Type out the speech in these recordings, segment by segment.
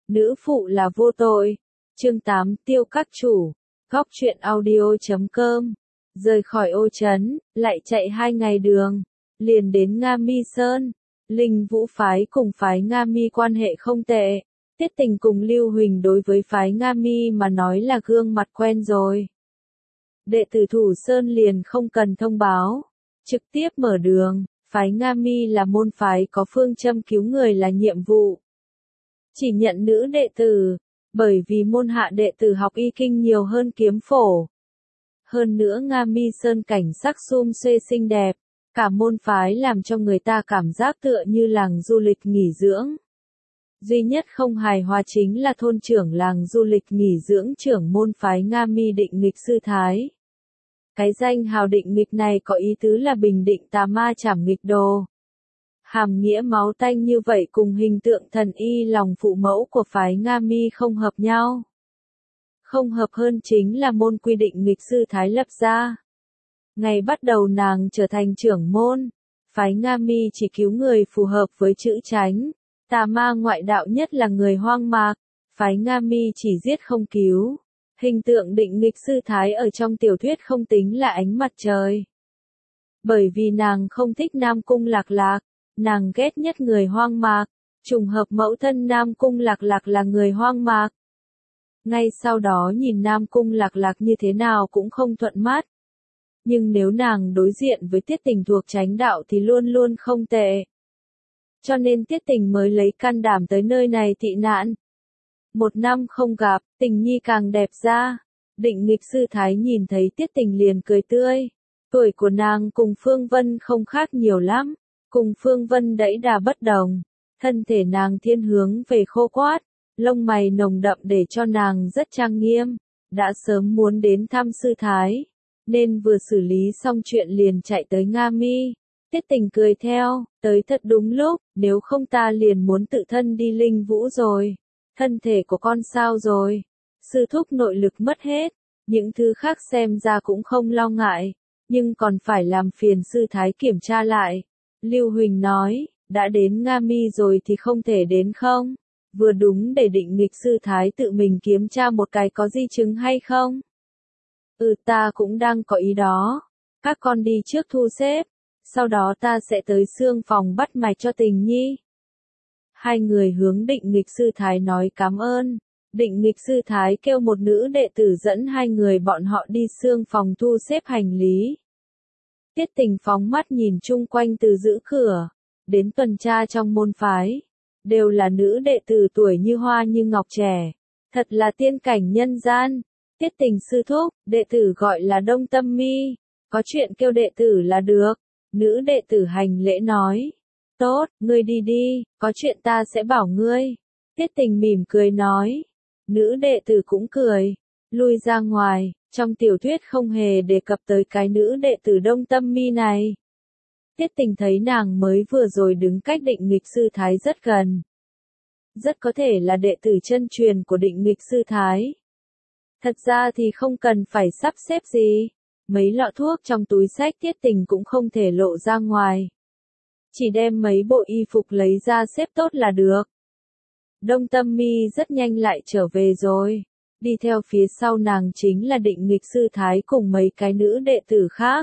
nữ phụ là vô tội. Chương 8 Tiêu các chủ. Góc truyện audio.com. Rời khỏi Ô Trấn, lại chạy 2 ngày đường, liền đến Nga Mi Sơn. Linh Vũ phái cùng phái Nga Mi quan hệ không tệ. Tiết Tình cùng Lưu Huỳnh đối với phái Nga Mi mà nói là gương mặt quen rồi. Đệ tử Thủ Sơn liền không cần thông báo, trực tiếp mở đường. Phái Nga Mi là môn phái có phương châm cứu người là nhiệm vụ. Chỉ nhận nữ đệ tử, bởi vì môn hạ đệ tử học y kinh nhiều hơn kiếm phổ. Hơn nữa Nga Mi Sơn cảnh sắc sum xuê xinh đẹp, cả môn phái làm cho người ta cảm giác tựa như làng du lịch nghỉ dưỡng. Duy nhất không hài hòa chính là thôn trưởng làng du lịch nghỉ dưỡng trưởng môn phái Nga Mi Định Nghịch Sư Thái. Cái danh hào Định Nghịch này có ý tứ là bình định tà ma trảm nghịch đồ. Hàm nghĩa máu tanh như vậy cùng hình tượng thần y lòng phụ mẫu của phái Nga Mi không hợp nhau. Không hợp hơn chính là môn quy định nghịch sư Thái lập ra. Ngày bắt đầu nàng trở thành trưởng môn, phái Nga Mi chỉ cứu người phù hợp với chữ chánh, tà ma ngoại đạo nhất là người hoang mạc, phái Nga Mi chỉ giết không cứu. Hình tượng định nghịch sư Thái ở trong tiểu thuyết không tính là ánh mặt trời. Bởi vì nàng không thích Nam Cung Lạc Lạc, nàng ghét nhất người hoang mạc, trùng hợp mẫu thân Nam Cung Lạc Lạc là người hoang mạc. Ngay sau đó nhìn Nam Cung Lạc Lạc như thế nào cũng không thuận mắt. Nhưng nếu nàng đối diện với Tiết Tình thuộc chánh đạo thì luôn luôn không tệ. Cho nên Tiết Tình mới lấy can đảm tới nơi này tị nạn. 1 năm không gặp, Tình Nhi càng đẹp ra. Định Nghịch Sư Thái nhìn thấy Tiết Tình liền cười tươi. Tuổi của nàng cùng Phương Vân không khác nhiều lắm. Cùng Phương Vân đẫy đà bất đồng. Thân thể nàng thiên hướng về khô quát. Lông mày nồng đậm để cho nàng rất trang nghiêm. Đã sớm muốn đến thăm Sư Thái. Nên vừa xử lý xong chuyện liền chạy tới Nga Mi. Tiết Tình cười theo, tới thật đúng lúc, nếu không ta liền muốn tự thân đi Linh Vũ rồi. Thân thể của con sao rồi? Sư thúc nội lực mất hết, những thứ khác xem ra cũng không lo ngại, nhưng còn phải làm phiền Sư Thái kiểm tra lại. Lưu Huỳnh nói, đã đến Nga Mi rồi thì không thể đến không? Vừa đúng để Định Nghịch Sư Thái tự mình kiểm tra một cái có di chứng hay không? Ta cũng đang có ý đó. Các con đi trước thu xếp, sau đó ta sẽ tới xương phòng bắt mạch cho Tình Nhi. Hai người hướng Định Nghịch Sư Thái nói cảm ơn. Định Nghịch Sư Thái kêu một nữ đệ tử dẫn hai người bọn họ đi xương phòng thu xếp hành lý. Tiết Tình phóng mắt nhìn chung quanh từ giữ cửa, đến tuần tra trong môn phái. Đều là nữ đệ tử tuổi như hoa như ngọc trẻ. Thật là tiên cảnh nhân gian. Tiết Tình sư thúc, đệ tử gọi là Đông Tâm Mi. Có chuyện kêu đệ tử là được. Nữ đệ tử hành lễ nói. Tốt, ngươi đi đi, có chuyện ta sẽ bảo ngươi. Tiết Tình mỉm cười nói. Nữ đệ tử cũng cười. Lui ra ngoài, trong tiểu thuyết không hề đề cập tới cái nữ đệ tử Đông Tâm Mi này. Tiết Tình thấy nàng mới vừa rồi đứng cách Định Nghịch Sư Thái rất gần. Rất có thể là đệ tử chân truyền của Định Nghịch Sư Thái. Thật ra thì không cần phải sắp xếp gì. Mấy lọ thuốc trong túi xách Tiết Tình cũng không thể lộ ra ngoài. Chỉ đem mấy bộ y phục lấy ra xếp tốt là được. Đông Tâm Mi rất nhanh lại trở về rồi. Đi theo phía sau nàng chính là Định Nghịch Sư Thái cùng mấy cái nữ đệ tử khác.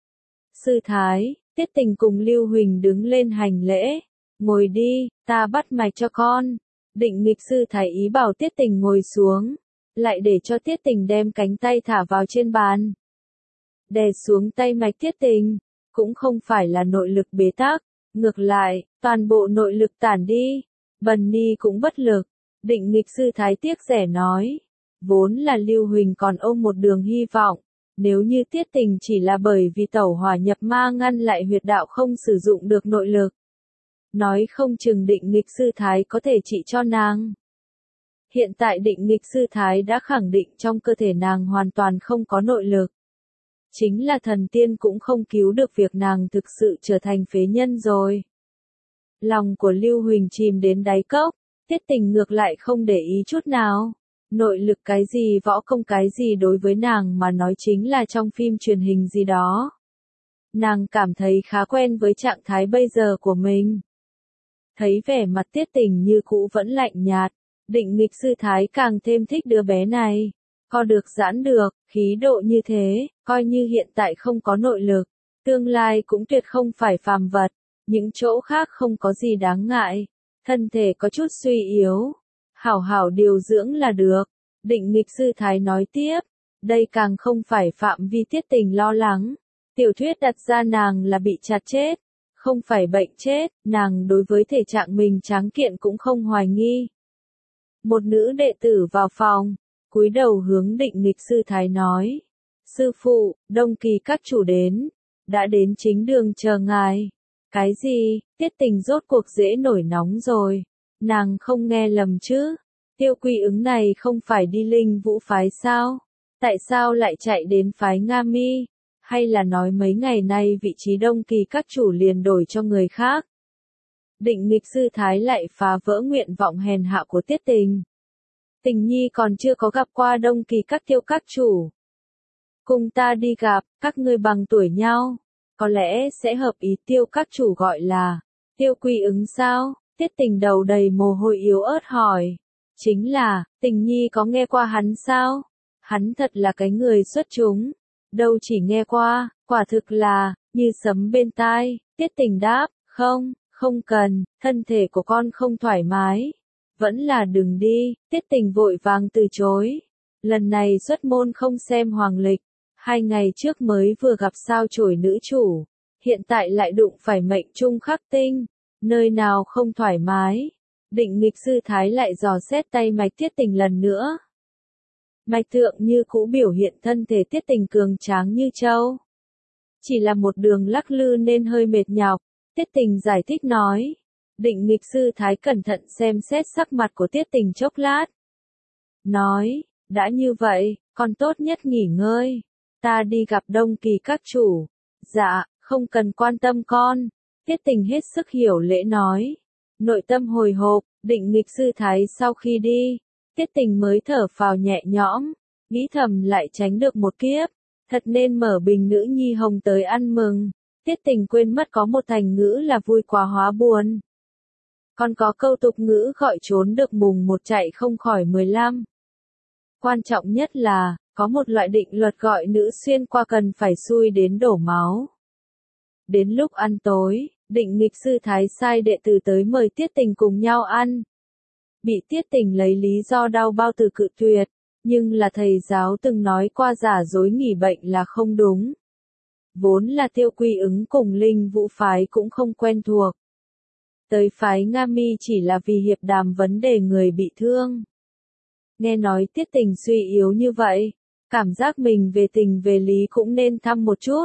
Sư Thái, Tiết Tình cùng Lưu Huỳnh đứng lên hành lễ. Ngồi đi, ta bắt mạch cho con. Định Nghịch Sư Thái ý bảo Tiết Tình ngồi xuống. Lại để cho Tiết Tình đem cánh tay thả vào trên bàn. Đè xuống tay mạch Tiết Tình. Cũng không phải là nội lực bế tắc. Ngược lại, toàn bộ nội lực tản đi. Bần ni cũng bất lực. Định Nghịch Sư Thái tiếc rẻ nói. Vốn là Lưu Huỳnh còn ôm một đường hy vọng. Nếu như Tiết Tình chỉ là bởi vì tẩu hỏa nhập ma ngăn lại huyệt đạo không sử dụng được nội lực. Nói không chừng Định Nghịch Sư Thái có thể trị cho nàng. Hiện tại Định Nghịch Sư Thái đã khẳng định trong cơ thể nàng hoàn toàn không có nội lực. Chính là thần tiên cũng không cứu được việc nàng thực sự trở thành phế nhân rồi. Lòng của Lưu Huỳnh chìm đến đáy cốc, Tiết Tình ngược lại không để ý chút nào. Nội lực cái gì võ công cái gì đối với nàng mà nói chính là trong phim truyền hình gì đó. Nàng cảm thấy khá quen với trạng thái bây giờ của mình. Thấy vẻ mặt Tiết Tình như cũ vẫn lạnh nhạt, Định nghịch sư thái càng thêm thích đứa bé này. Co được giãn được, khí độ như thế, coi như hiện tại không có nội lực, tương lai cũng tuyệt không phải phàm vật, những chỗ khác không có gì đáng ngại, thân thể có chút suy yếu, hảo hảo điều dưỡng là được. Định nghịch sư thái nói tiếp, đây càng không phải phạm vi Tiết Tình lo lắng, tiểu thuyết đặt ra nàng là bị chặt chết, không phải bệnh chết, nàng đối với thể trạng mình tráng kiện cũng không hoài nghi. Một nữ đệ tử vào phòng, cúi đầu hướng định nghịch sư thái nói. Sư phụ, Đông Kỳ các chủ đến, đã đến chính đường chờ ngài. Cái gì, Tiết Tình rốt cuộc dễ nổi nóng rồi, nàng không nghe lầm chứ, Tiêu Quy Ứng này không phải đi Linh Vũ phái sao, tại sao lại chạy đến phái Nga Mi, hay là nói mấy ngày nay vị trí Đông Kỳ các chủ liền đổi cho người khác. Định nghịch sư thái lại phá vỡ nguyện vọng hèn hạ của Tiết Tình. Tình nhi còn chưa có gặp qua Đông Kỳ các Tiêu các chủ. Cùng ta đi gặp, các ngươi bằng tuổi nhau, có lẽ sẽ hợp ý. Tiêu các chủ gọi là Tiêu Quy Ứng sao? Tiết Tình đầu đầy mồ hôi yếu ớt hỏi. Chính là, Tình nhi có nghe qua hắn sao? Hắn thật là cái người xuất chúng. Đâu chỉ nghe qua, quả thực là, như sấm bên tai. Tiết Tình đáp, không cần, thân thể của con không thoải mái. Vẫn là đừng đi, Tiết Tình vội vàng từ chối. Lần này xuất môn không xem hoàng lịch, 2 ngày trước mới vừa gặp sao chổi nữ chủ, hiện tại lại đụng phải mệnh trung khắc tinh, nơi nào không thoải mái. Định nghịch sư thái lại dò xét tay mạch Tiết Tình lần nữa. Mạch thượng như cũ biểu hiện thân thể Tiết Tình cường tráng như trâu. Chỉ là một đường lắc lư nên hơi mệt nhọc, Tiết Tình giải thích nói. Định nghịch sư thái cẩn thận xem xét sắc mặt của Tiết Tình chốc lát. Nói, đã như vậy, con tốt nhất nghỉ ngơi. Ta đi gặp Đông Kỳ các chủ. Dạ, không cần quan tâm con. Tiết Tình hết sức hiểu lễ nói. Nội tâm hồi hộp, định nghịch sư thái sau khi đi. Tiết Tình mới thở phào nhẹ nhõm. Nghĩ thầm lại tránh được một kiếp. Thật nên mở bình nữ nhi hồng tới ăn mừng. Tiết Tình quên mất có một thành ngữ là vui quá hóa buồn. Còn có câu tục ngữ gọi trốn được mùng 1 chạy không khỏi 15. Quan trọng nhất là, có một loại định luật gọi nữ xuyên qua cần phải xui đến đổ máu. Đến lúc ăn tối, định nghịch sư thái sai đệ tử tới mời Tiết Tình cùng nhau ăn. Bị Tiết Tình lấy lý do đau bao từ cự tuyệt, nhưng là thầy giáo từng nói qua giả dối nghỉ bệnh là không đúng. Vốn là Tiêu Quy Ứng cùng Linh Vũ phái cũng không quen thuộc. Tới phái Nga Mi chỉ là vì hiệp đàm vấn đề người bị thương. Nghe nói Tiết Tình suy yếu như vậy, cảm giác mình về tình về lý cũng nên thăm một chút.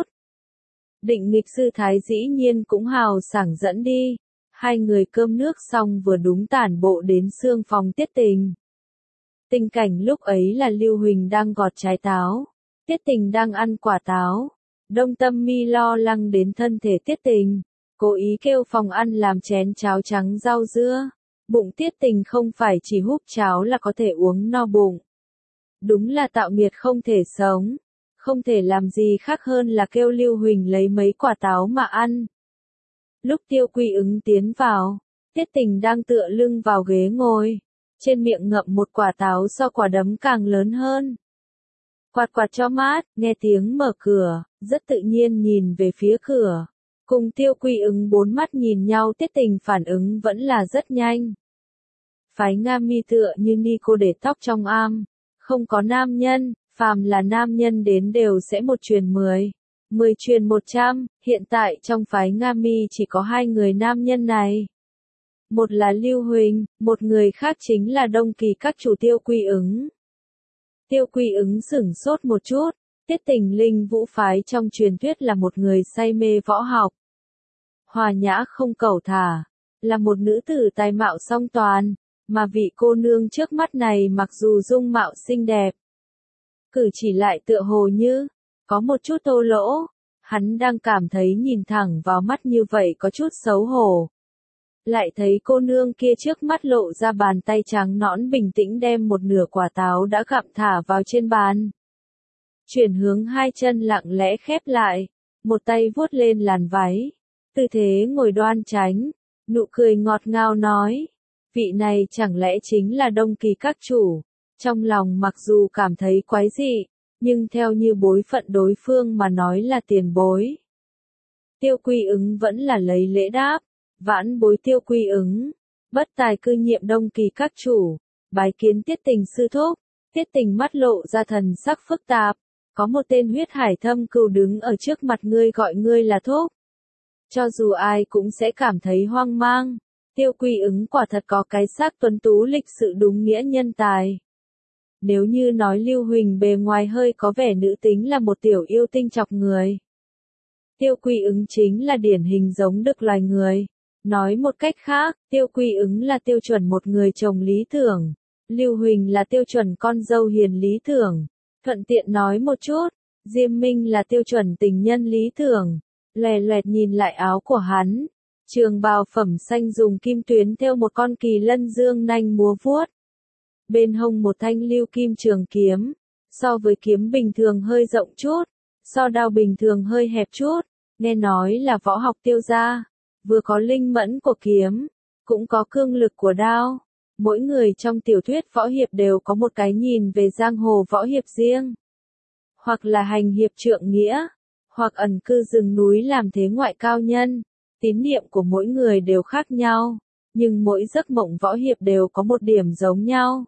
Định nghịch sư thái dĩ nhiên cũng hào sảng dẫn đi. 2 người cơm nước xong vừa đúng tản bộ đến xương phòng Tiết Tình. Tình cảnh lúc ấy là Lưu Huỳnh đang gọt trái táo, Tiết Tình đang ăn quả táo. Đông Tâm Mi lo lắng đến thân thể Tiết Tình, cố ý kêu phòng ăn làm chén cháo trắng rau dưa. Bụng Tiết Tình không phải chỉ húp cháo là có thể uống no bụng. Đúng là tạo nghiệt không thể sống, không thể làm gì khác hơn là kêu Lưu Huỳnh lấy mấy quả táo mà ăn. Lúc Tiêu Quy Ứng tiến vào, Tiết Tình đang tựa lưng vào ghế ngồi, trên miệng ngậm một quả táo so quả đấm càng lớn hơn. Quạt quạt cho mát, nghe tiếng mở cửa, rất tự nhiên nhìn về phía cửa. Cùng Tiêu Quy Ứng 4 mắt nhìn nhau. Tiết Tình phản ứng vẫn là rất nhanh. Phái Nga Mi tựa như ni cô để tóc trong am, không có nam nhân, phàm là nam nhân đến đều sẽ 1 truyền 10, 10 truyền 100, hiện tại trong phái Nga Mi chỉ có 2 người nam nhân này. Một là Lưu Huỳnh, một người khác chính là Đông Kỳ các chủ Tiêu Quy Ứng. Tiêu Quy Ứng sửng sốt một chút, Tiết Tình Linh Vũ phái trong truyền thuyết là một người say mê võ học. Hòa nhã không cẩu thả, là một nữ tử tài mạo song toàn, mà vị cô nương trước mắt này mặc dù dung mạo xinh đẹp, cử chỉ lại tựa hồ như, có một chút thô lỗ, hắn đang cảm thấy nhìn thẳng vào mắt như vậy có chút xấu hổ. Lại thấy cô nương kia trước mắt lộ ra bàn tay trắng nõn bình tĩnh đem một nửa quả táo đã gặm thả vào trên bàn. Chuyển hướng 2 chân lặng lẽ khép lại, một tay vuốt lên làn váy, tư thế ngồi đoan chánh, nụ cười ngọt ngào nói, vị này chẳng lẽ chính là Đông Kỳ các chủ? Trong lòng mặc dù cảm thấy quái dị, nhưng theo như bối phận đối phương mà nói là tiền bối. Tiêu Quy Ứng vẫn là lấy lễ đáp, vãn bối Tiêu Quy Ứng, bất tài cư nhiệm Đông Kỳ các chủ, bái kiến Tiết Tình sư thúc. Tiết Tình mắt lộ ra thần sắc phức tạp, có một tên huyết hải thâm cừu đứng ở trước mặt ngươi gọi ngươi là thúc. Cho dù ai cũng sẽ cảm thấy hoang mang, Tiêu Quy Ứng quả thật có cái xác tuấn tú lịch sự đúng nghĩa nhân tài. Nếu như nói Lưu Huỳnh bề ngoài hơi có vẻ nữ tính là một tiểu yêu tinh chọc người, Tiêu Quy Ứng chính là điển hình giống đực loài người. Nói một cách khác, Tiêu Quy Ứng là tiêu chuẩn một người chồng lý tưởng. Lưu Huỳnh là tiêu chuẩn con dâu hiền lý tưởng. Thuận tiện nói một chút, Diêm Minh là tiêu chuẩn tình nhân lý tưởng. Lè loẹt nhìn lại áo của hắn. Trường bào phẩm xanh dùng kim tuyến thêu một con kỳ lân dương nanh múa vuốt. Bên hông một thanh lưu kim trường kiếm. So với kiếm bình thường hơi rộng chút. So đao bình thường hơi hẹp chút. Nghe nói là võ học tiêu gia. Vừa có linh mẫn của kiếm, cũng có cương lực của đao. Mỗi người trong tiểu thuyết võ hiệp đều có một cái nhìn về giang hồ võ hiệp riêng. Hoặc là hành hiệp trượng nghĩa, hoặc ẩn cư rừng núi làm thế ngoại cao nhân. Tín niệm của mỗi người đều khác nhau, nhưng mỗi giấc mộng võ hiệp đều có một điểm giống nhau.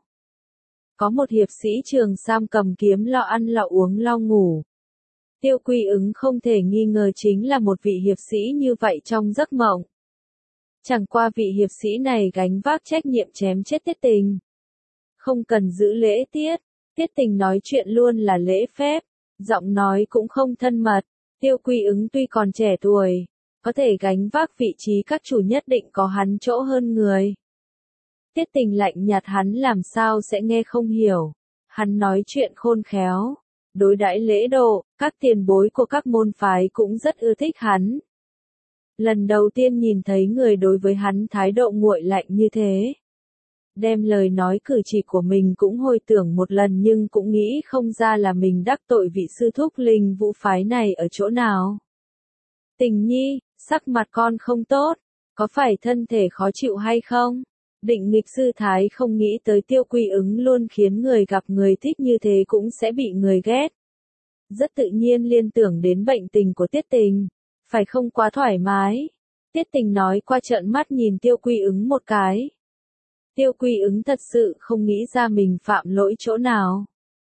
Có một hiệp sĩ trường sam cầm kiếm lo ăn lo uống lo ngủ. Tiêu Quy Ứng không thể nghi ngờ chính là một vị hiệp sĩ như vậy trong giấc mộng. Chẳng qua vị hiệp sĩ này gánh vác trách nhiệm chém chết Tiết Tình. Không cần giữ lễ tiết, Tiết Tình nói chuyện luôn là lễ phép, giọng nói cũng không thân mật. Tiêu Quy Ứng tuy còn trẻ tuổi, có thể gánh vác vị trí các chủ nhất định có hắn chỗ hơn người. Tiết Tình lạnh nhạt hắn làm sao sẽ nghe không hiểu. Hắn nói chuyện khôn khéo, đối đãi lễ độ, các tiền bối của các môn phái cũng rất ưa thích hắn. Lần đầu tiên nhìn thấy người đối với hắn thái độ nguội lạnh như thế. Đem lời nói cử chỉ của mình cũng hồi tưởng một lần nhưng cũng nghĩ không ra là mình đắc tội vị sư thúc Linh Vũ phái này ở chỗ nào. Tình nhi, sắc mặt con không tốt, có phải thân thể khó chịu hay không? Định nghịch sư thái không nghĩ tới Tiêu Quy Ứng luôn khiến người gặp người thích như thế cũng sẽ bị người ghét. Rất tự nhiên liên tưởng đến bệnh tình của Tiết Tình, phải không quá thoải mái. Tiết Tình nói qua trợn mắt nhìn Tiêu Quy Ứng một cái. Tiêu Quy Ứng thật sự không nghĩ ra mình phạm lỗi chỗ nào.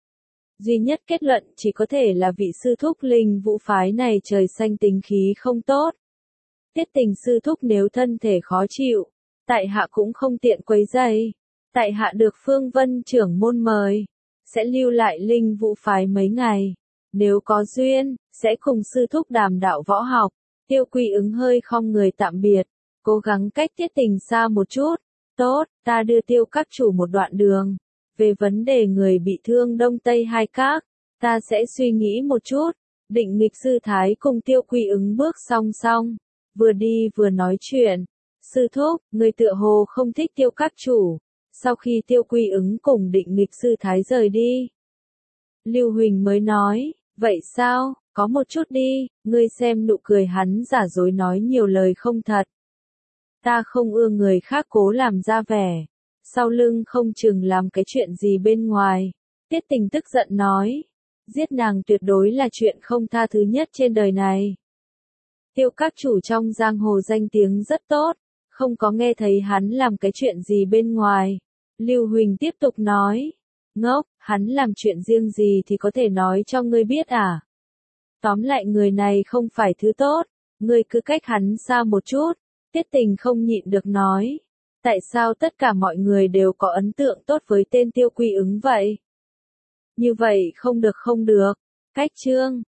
Duy nhất kết luận chỉ có thể là vị sư thúc Linh Vũ phái này trời xanh tính khí không tốt. Tiết Tình sư thúc nếu thân thể khó chịu, tại hạ cũng không tiện quấy rầy. Tại hạ được Phương Vân trưởng môn mời, sẽ lưu lại Linh Vũ phái mấy ngày. Nếu có duyên, sẽ cùng sư thúc đàm đạo võ học. Tiêu Quy Ứng hơi khom người tạm biệt, cố gắng cách Tiết Tình xa một chút. Tốt, ta đưa Tiêu các chủ một đoạn đường. Về vấn đề người bị thương Đông Tây hai các, ta sẽ suy nghĩ một chút. Định nghịch sư thái cùng Tiêu Quy Ứng bước song song, vừa đi vừa nói chuyện. Sư thúc, người tựa hồ không thích Tiêu các chủ. Sau khi Tiêu Quy Ứng cùng định nghịch sư thái rời đi, Lưu Huỳnh mới nói, vậy sao, có một chút đi, ngươi xem nụ cười hắn giả dối nói nhiều lời không thật. Ta không ưa người khác cố làm ra vẻ, sau lưng không chừng làm cái chuyện gì bên ngoài. Tiết Tình tức giận nói, giết nàng tuyệt đối là chuyện không tha thứ nhất trên đời này. Tiêu các chủ trong giang hồ danh tiếng rất tốt, không có nghe thấy hắn làm cái chuyện gì bên ngoài. Lưu Huỳnh tiếp tục nói, ngốc, hắn làm chuyện riêng gì thì có thể nói cho ngươi biết à? Tóm lại người này không phải thứ tốt, ngươi cứ cách hắn xa một chút. Tiết Tình không nhịn được nói, tại sao tất cả mọi người đều có ấn tượng tốt với tên Tiêu Quy Ứng vậy? Như vậy không được không được, cách chương.